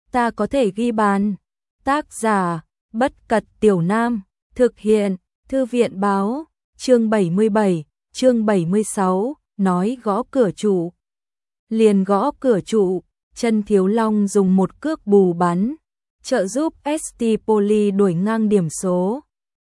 ta có thể ghi bàn. Tác giả, Bất Cật Tiểu Nam, thực hiện, Thư viện báo, chương 77, chương 76, nói gõ cửa trụ. Liền gõ cửa trụ, Chân Thiếu Long dùng một cước bù bắn, trợ giúp ST Poli đuổi ngang điểm số.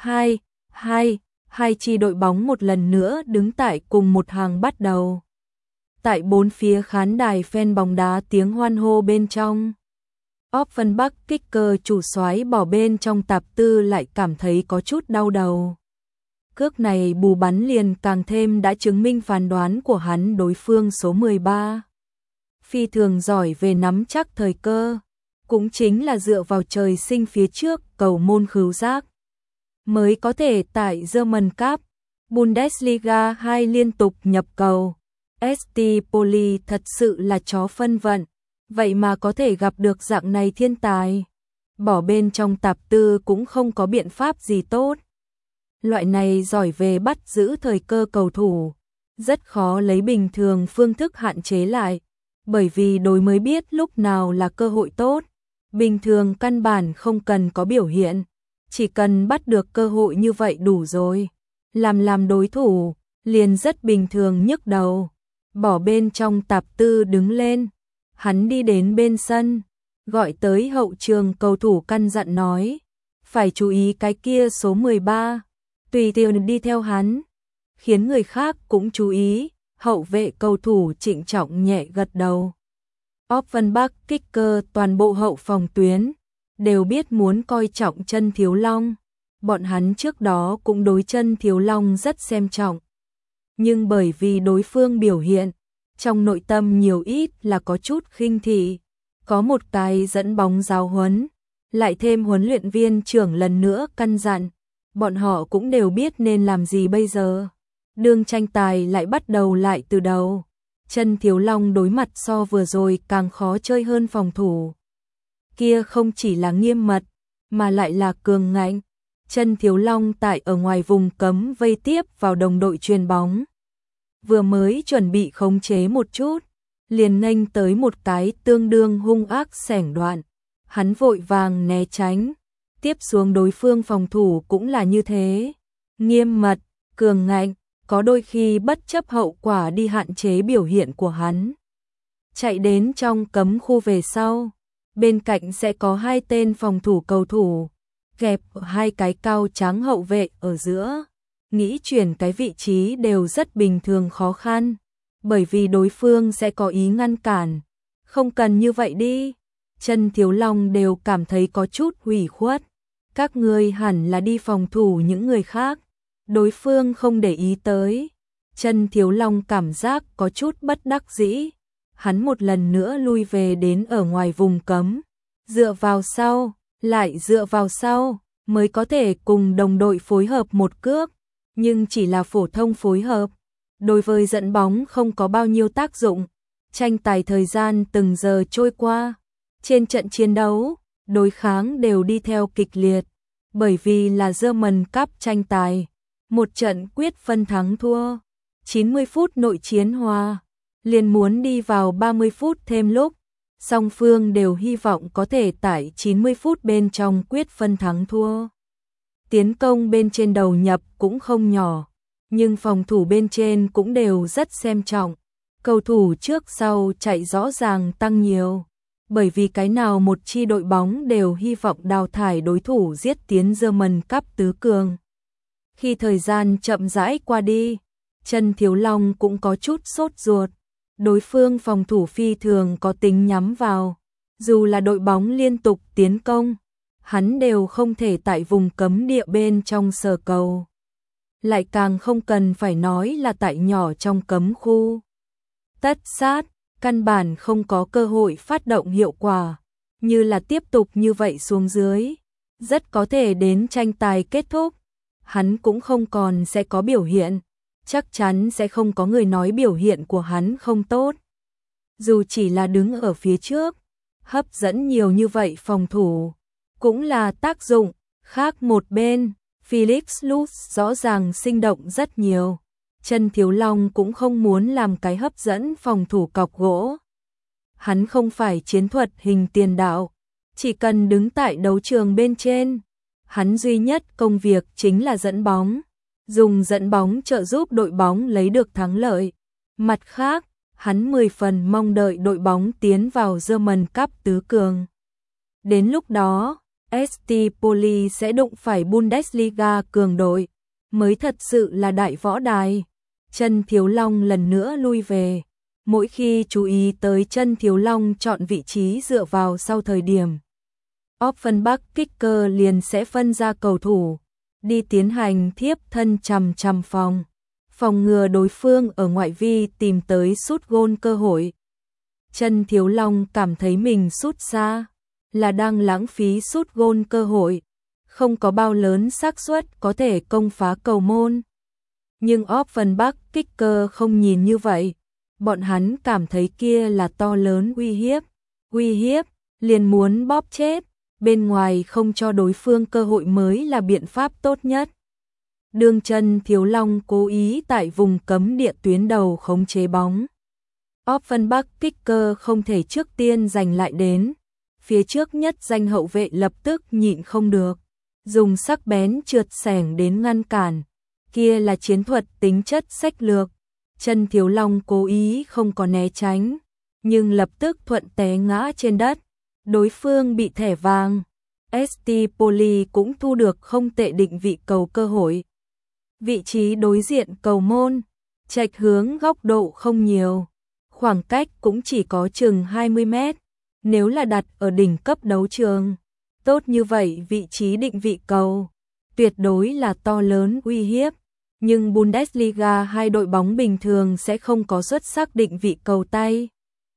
2-2, hai chi đội bóng một lần nữa đứng tại cùng một hàng bắt đầu. Tại bốn phía khán đài fan bóng đá tiếng hoan hô bên trong. Offenbach Kicker chủ soái bỏ bên trong tạp tư lại cảm thấy có chút đau đầu. Cước này bù bắn liền càng thêm đã chứng minh phán đoán của hắn đối phương số 13. Phi thường giỏi về nắm chắc thời cơ, cũng chính là dựa vào trời sinh phía trước cầu môn khứu giác, mới có thể tại German Cup, Bundesliga 2 liên tục nhập cầu. ST Poli thật sự là chó phân vận, vậy mà có thể gặp được dạng này thiên tài. Bỏ bên trong tạp tư cũng không có biện pháp gì tốt. Loại này giỏi về bắt giữ thời cơ cầu thủ, rất khó lấy bình thường phương thức hạn chế lại, bởi vì đối mới biết lúc nào là cơ hội tốt. Bình thường căn bản không cần có biểu hiện, chỉ cần bắt được cơ hội như vậy đủ rồi. Làm đối thủ, liền rất bình thường nhức đầu. Bỏ bên trong tạp tư đứng lên, hắn đi đến bên sân, gọi tới hậu trường cầu thủ căn dặn nói, phải chú ý cái kia số 13, tùy tiện đi theo hắn, khiến người khác cũng chú ý. Hậu vệ cầu thủ trịnh trọng nhẹ gật đầu. Offenbach Kicker toàn bộ hậu phòng tuyến đều biết muốn coi trọng Chân Thiếu Long. Bọn hắn trước đó cũng đối Chân Thiếu Long rất xem trọng, nhưng bởi vì đối phương biểu hiện, trong nội tâm nhiều ít là có chút khinh thị. Có một cái dẫn bóng giáo huấn, lại thêm huấn luyện viên trưởng lần nữa căn dặn, bọn họ cũng đều biết nên làm gì bây giờ. Đường tranh tài lại bắt đầu lại từ đầu. Chân Thiếu Long đối mặt so vừa rồi càng khó chơi hơn phòng thủ. Kia không chỉ là nghiêm mật, mà lại là cường ngạnh. Chân Thiếu Long tại ở ngoài vùng cấm vây tiếp vào đồng đội chuyền bóng. Vừa mới chuẩn bị khống chế một chút, liền nghênh tới một cái tương đương hung ác xẻng đoạn. Hắn vội vàng né tránh, tiếp xuống đối phương phòng thủ cũng là như thế. Nghiêm mật, cường ngạnh, có đôi khi bất chấp hậu quả đi hạn chế biểu hiện của hắn. Chạy đến trong cấm khu về sau, bên cạnh sẽ có hai tên phòng thủ cầu thủ, kẹp hai cái cao tráng hậu vệ ở giữa. Nghĩ chuyển cái vị trí đều rất bình thường khó khăn, bởi vì đối phương sẽ có ý ngăn cản. Không cần như vậy đi. Chân Thiếu Long đều cảm thấy có chút hủy khuất. Các ngươi hẳn là đi phòng thủ những người khác. Đối phương không để ý tới. Chân Thiếu Long cảm giác có chút bất đắc dĩ. Hắn một lần nữa lui về đến ở ngoài vùng cấm. Dựa vào sau, lại dựa vào sau, mới có thể cùng đồng đội phối hợp một cước. Nhưng chỉ là phổ thông phối hợp. Đối với dẫn bóng không có bao nhiêu tác dụng. Tranh tài thời gian từng giờ trôi qua. Trên trận chiến đấu, đối kháng đều đi theo kịch liệt. Bởi vì là German Cup tranh tài. Một trận quyết phân thắng thua, 90 phút nội chiến hòa, liền muốn đi vào 30 phút thêm lúc, song phương đều hy vọng có thể tại 90 phút bên trong quyết phân thắng thua. Tiến công bên trên đầu nhập cũng không nhỏ, nhưng phòng thủ bên trên cũng đều rất xem trọng. Cầu thủ trước sau chạy rõ ràng tăng nhiều, bởi vì cái nào một chi đội bóng đều hy vọng đào thải đối thủ giết tiến German Cup tứ cường. Khi thời gian chậm rãi qua đi, Chân Thiếu Long cũng có chút sốt ruột. Đối phương phòng thủ phi thường có tính nhắm vào. Dù là đội bóng liên tục tiến công, hắn đều không thể tại vùng cấm địa bên trong sờ cầu. Lại càng không cần phải nói là tại nhỏ trong cấm khu. Tất sát, căn bản không có cơ hội phát động hiệu quả. Như là tiếp tục như vậy xuống dưới, rất có thể đến tranh tài kết thúc. Hắn cũng không còn sẽ có biểu hiện, chắc chắn sẽ không có người nói biểu hiện của hắn không tốt. Dù chỉ là đứng ở phía trước, hấp dẫn nhiều như vậy phòng thủ, cũng là tác dụng. Khác một bên, Felix Lutz rõ ràng sinh động rất nhiều. Chân Thiếu Long cũng không muốn làm cái hấp dẫn phòng thủ cọc gỗ. Hắn không phải chiến thuật hình tiền đạo, Chỉ cần đứng tại đấu trường bên trên, hắn duy nhất công việc chính là dẫn bóng, dùng dẫn bóng trợ giúp đội bóng lấy được thắng lợi. Mặt khác, hắn 10 phần mong đợi đội bóng tiến vào German Cup tứ cường. Đến lúc đó, ST Poli sẽ đụng phải Bundesliga cường đội, mới thật sự là đại võ đài. Chân Thiếu Long lần nữa lui về. Mỗi khi chú ý tới Chân Thiếu Long chọn vị trí dựa vào sau thời điểm, Offenbach Kicker liền sẽ phân ra cầu thủ, đi tiến hành thiếp thân chằm phòng ngừa đối phương ở ngoại vi tìm tới sút gôn cơ hội. Chân Thiếu Long cảm thấy mình sút xa là đang lãng phí sút gôn cơ hội, không có bao lớn xác suất có thể công phá cầu môn. Nhưng Offenbach Kicker không nhìn như vậy, bọn hắn cảm thấy kia là to lớn uy hiếp, liền muốn bóp chết, bên ngoài không cho đối phương cơ hội mới là biện pháp tốt nhất. Đường Chân Thiếu Long cố ý tại vùng cấm địa tuyến đầu khống chế bóng. Offenbach Kicker không thể trước tiên giành lại đến, phía trước nhất danh hậu vệ lập tức nhịn không được, dùng sắc bén trượt xẻng đến ngăn cản. Kia là chiến thuật tính chất sách lược. Chân Thiếu Long cố ý không có né tránh, nhưng lập tức thuận té ngã trên đất. Đối phương bị thẻ vàng. ST Poli cũng thu được không tệ định vị cầu cơ hội. Vị trí đối diện cầu môn, chệch hướng góc độ không nhiều, khoảng cách cũng chỉ có chừng 20 mét. Nếu là đặt ở đỉnh cấp đấu trường, tốt như vậy vị trí định vị cầu, tuyệt đối là to lớn uy hiếp. Nhưng Bundesliga hai đội bóng bình thường sẽ không có xuất sắc định vị cầu tay.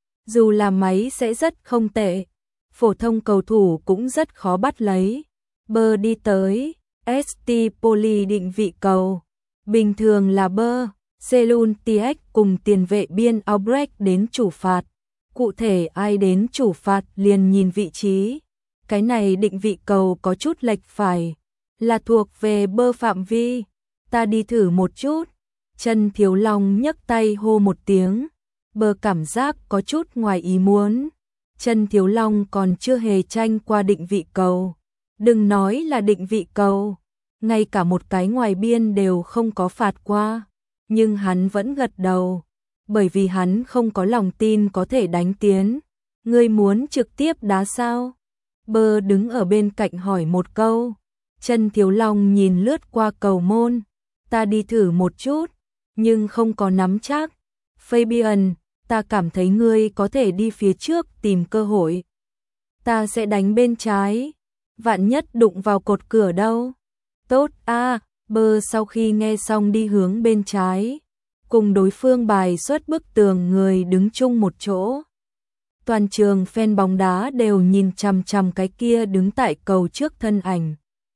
Dù là máy sẽ rất không tệ, phổ thông cầu thủ cũng rất khó bắt lấy. Bơ đi tới, ST Poli định vị cầu. Bình thường là Bơ, Selun Tiech cùng tiền vệ biên Albrecht đến chủ phạt. Cụ thể ai đến chủ phạt liền nhìn vị trí. Cái này định vị cầu có chút lệch phải, là thuộc về Bơ phạm vi. Ta đi thử một chút. Chân Thiếu Long nhấc tay hô một tiếng. Bơ cảm giác có chút ngoài ý muốn. Chân Thiếu Long còn chưa hề tranh qua định vị cầu. Đừng nói là định vị cầu, ngay cả một cái ngoài biên đều không có phạt qua. Nhưng hắn vẫn gật đầu, bởi vì hắn không có lòng tin có thể đánh tiến. Ngươi muốn trực tiếp đá sao? Bơ đứng ở bên cạnh hỏi một câu. Chân Thiếu Long nhìn lướt qua cầu môn. Ta đi thử một chút, nhưng không có nắm chắc. Fabian, ta cảm thấy ngươi có thể đi phía trước tìm cơ hội. Ta sẽ đánh bên trái, vạn nhất đụng vào cột cửa đâu. Tốt a. Bơ sau khi nghe xong đi hướng bên trái, cùng đối phương bài xuất bức tường người đứng chung một chỗ. Toàn trường fan bóng đá đều nhìn chằm chằm cái kia đứng tại cầu trước thân ảnh.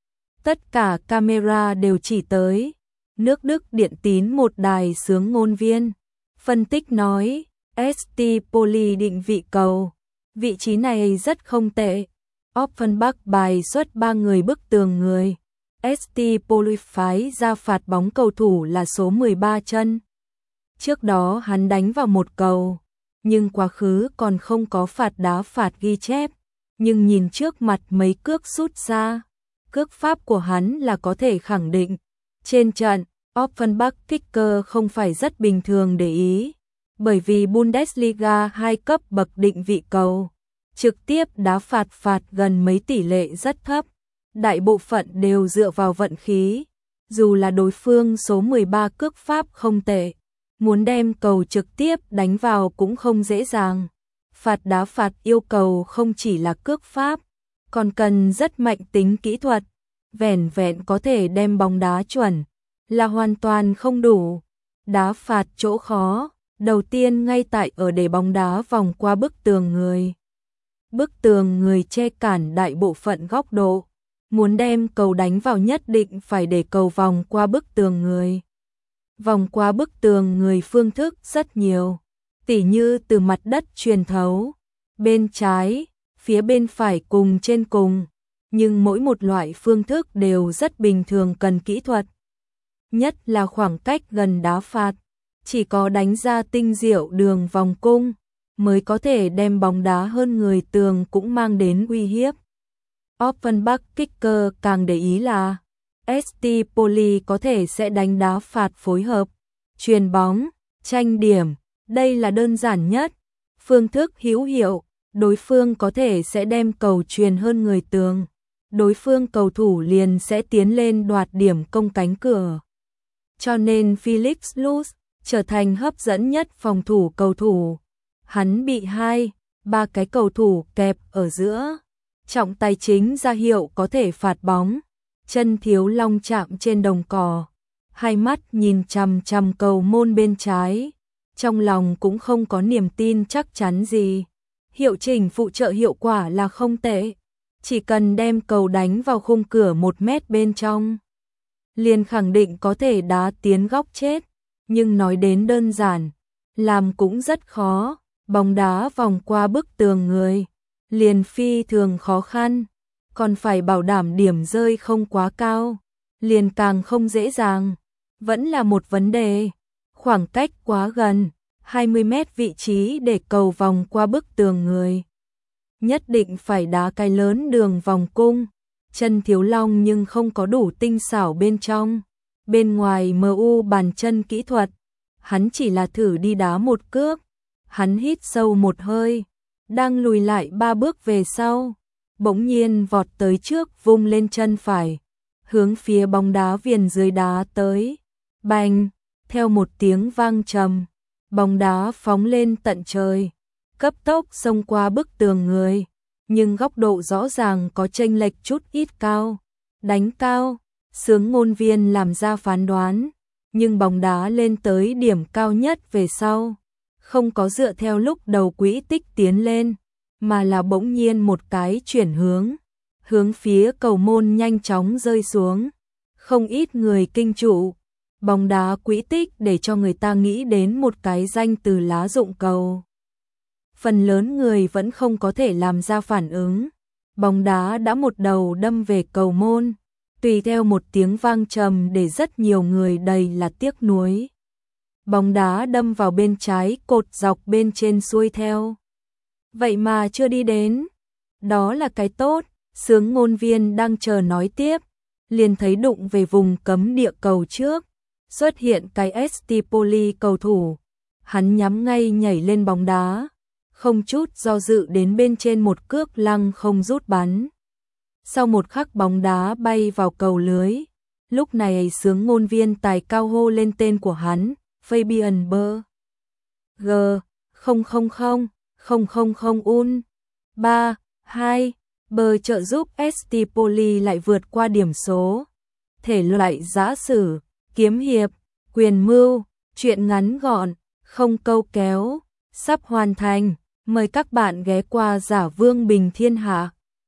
Tất cả camera đều chỉ tới. Nước Đức Điện Tín một đài xướng ngôn viên phân tích nói, ST Poli định vị cầu, vị trí này rất không tệ. Offenbach bài xuất 3 người bức tường người. ST Poli phái ra phạt bóng cầu thủ là số 13 Chân. Trước đó hắn đánh vào một cầu, nhưng quá khứ còn không có phạt đá phạt ghi chép. Nhưng nhìn trước mặt mấy cước sút ra, cước pháp của hắn là có thể khẳng định. Trên trận, Offenbach Kicker không phải rất bình thường để ý, bởi vì Bundesliga 2 cấp bậc định vị cầu, trực tiếp đá phạt gần mấy tỷ lệ rất thấp, đại bộ phận đều dựa vào vận khí, dù là đối phương số 13 cước pháp không tệ, muốn đem cầu trực tiếp đánh vào cũng không dễ dàng. Phạt đá phạt yêu cầu không chỉ là cước pháp, còn cần rất mạnh tính kỹ thuật, vẻn vẹn có thể đem bóng đá chuẩn là hoàn toàn không đủ. Đá phạt chỗ khó, đầu tiên ngay tại ở để bóng đá vòng qua bức tường người. Bức tường người che cản đại bộ phận góc độ, muốn đem cầu đánh vào nhất định phải để cầu vòng qua bức tường người. Vòng qua bức tường người phương thức rất nhiều, tỉ như từ mặt đất truyền thấu, bên trái, phía bên phải cùng trên cùng, nhưng mỗi một loại phương thức đều rất bình thường cần kỹ thuật. Nhất là khoảng cách gần đá phạt, chỉ có đánh ra tinh diệu đường vòng cung mới có thể đem bóng đá hơn người tường cũng mang đến uy hiếp. Offenbach kicker càng để ý là ST Poli có thể sẽ đánh đá phạt phối hợp, chuyền bóng, tranh điểm, đây là đơn giản nhất, phương thức hữu hiệu, đối phương có thể sẽ đem cầu chuyền hơn người tường, đối phương cầu thủ liền sẽ tiến lên đoạt điểm công cánh cửa. Cho nên Felix Luz trở thành hấp dẫn nhất phòng thủ cầu thủ. Hắn bị 2-3 cái cầu thủ kẹp ở giữa. Trọng tài chính ra hiệu có thể phạt bóng. Chân Thiếu Long chạm trên đồng cỏ. Hai mắt nhìn chằm chằm cầu môn bên trái. Trong lòng cũng không có niềm tin chắc chắn gì. Hiệu chỉnh phụ trợ hiệu quả là không tệ. Chỉ cần đem cầu đánh vào khung cửa 1 mét bên trong, liền khẳng định có thể đá tiến góc chết. Nhưng nói đến đơn giản, làm cũng rất khó. Bóng đá vòng qua bức tường người, liền phi thường khó khăn. Còn phải bảo đảm điểm rơi không quá cao, liền càng không dễ dàng. Vẫn là một vấn đề, khoảng cách quá gần, 20 mét vị trí để cầu vòng qua bức tường người. Nhất định phải đá cái lớn đường vòng cung. Chân Thiếu Long nhưng không có đủ tinh xảo bên trong. Bên ngoài MU bàn chân kỹ thuật, hắn chỉ là thử đi đá một cước. Hắn hít sâu một hơi, đang lùi lại 3 bước về sau, bỗng nhiên vọt tới trước vung lên chân phải, hướng phía bóng đá viền dưới đá tới. Bành, theo một tiếng vang trầm, bóng đá phóng lên tận trời, cấp tốc xông qua bức tường người, nhưng góc độ rõ ràng có chênh lệch chút ít cao. Đánh cao, Xướng Ngôn Viên làm ra phán đoán, nhưng bóng đá lên tới điểm cao nhất về sau, không có dựa theo lúc đầu quỹ tích tiến lên, mà là bỗng nhiên một cái chuyển hướng phía cầu môn nhanh chóng rơi xuống. Không ít người kinh trụ, bóng đá quỹ tích để cho người ta nghĩ đến một cái danh từ lá rụng cầu. Phần lớn người vẫn không có thể làm ra phản ứng, bóng đá đã một đầu đâm về cầu môn, tùy theo một tiếng vang trầm để rất nhiều người đầy là tiếc nuối. Bóng đá đâm vào bên trái cột dọc bên trên xuôi theo. Vậy mà chưa đi đến. Đó là cái tốt. Xướng Ngôn Viên đang chờ nói tiếp, liền thấy đụng về vùng cấm địa cầu trước, xuất hiện cái ST Poli cầu thủ. Hắn nhắm ngay nhảy lên bóng đá, không chút do dự đến bên trên một cước lăng không rút bắn. Sau một khắc bóng đá bay vào cầu lưới. Lúc này Xướng Ngôn Viên tài cao hô lên tên của hắn, Fabian Bơ. G 000 un 3 2 Bơ trợ giúp ST Poli lại vượt qua điểm số. Thể loại giã sử, kiếm hiệp, quyền mưu, truyện ngắn gọn, không câu kéo, sắp hoàn thành. Mời các bạn ghé qua Giả Vương Bình Thiên Hạ.